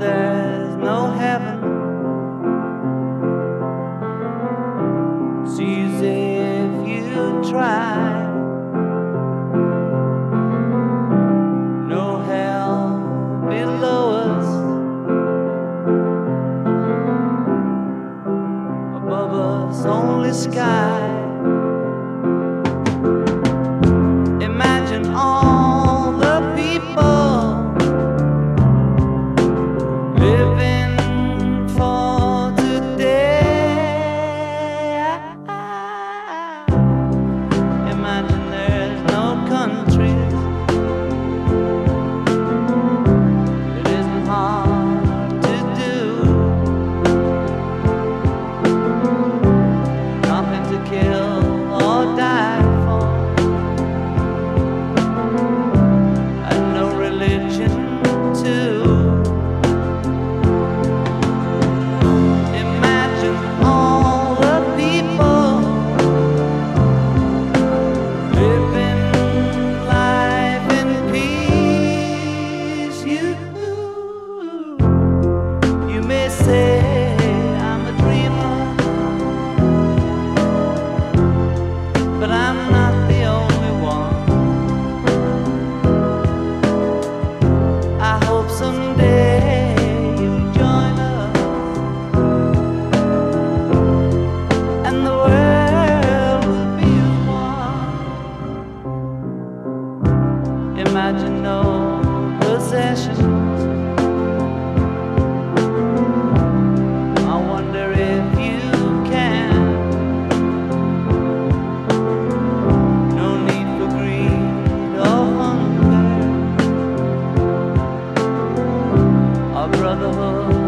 there's no heaven. It's easy if you try. No hell below us, above us only sky. Imagine all the people living for today. Imagine there's no countries. It isn't hard to do. Nothing to kill or die for, and no religion too. Imagine all the people living life in peace. You may say I'm a dreamer, but I'm not the only one. I hope someday you'll join us, and the world will be as one. Imagine no possessions. I wonder if you can. No need for greed or hunger. Our brotherhood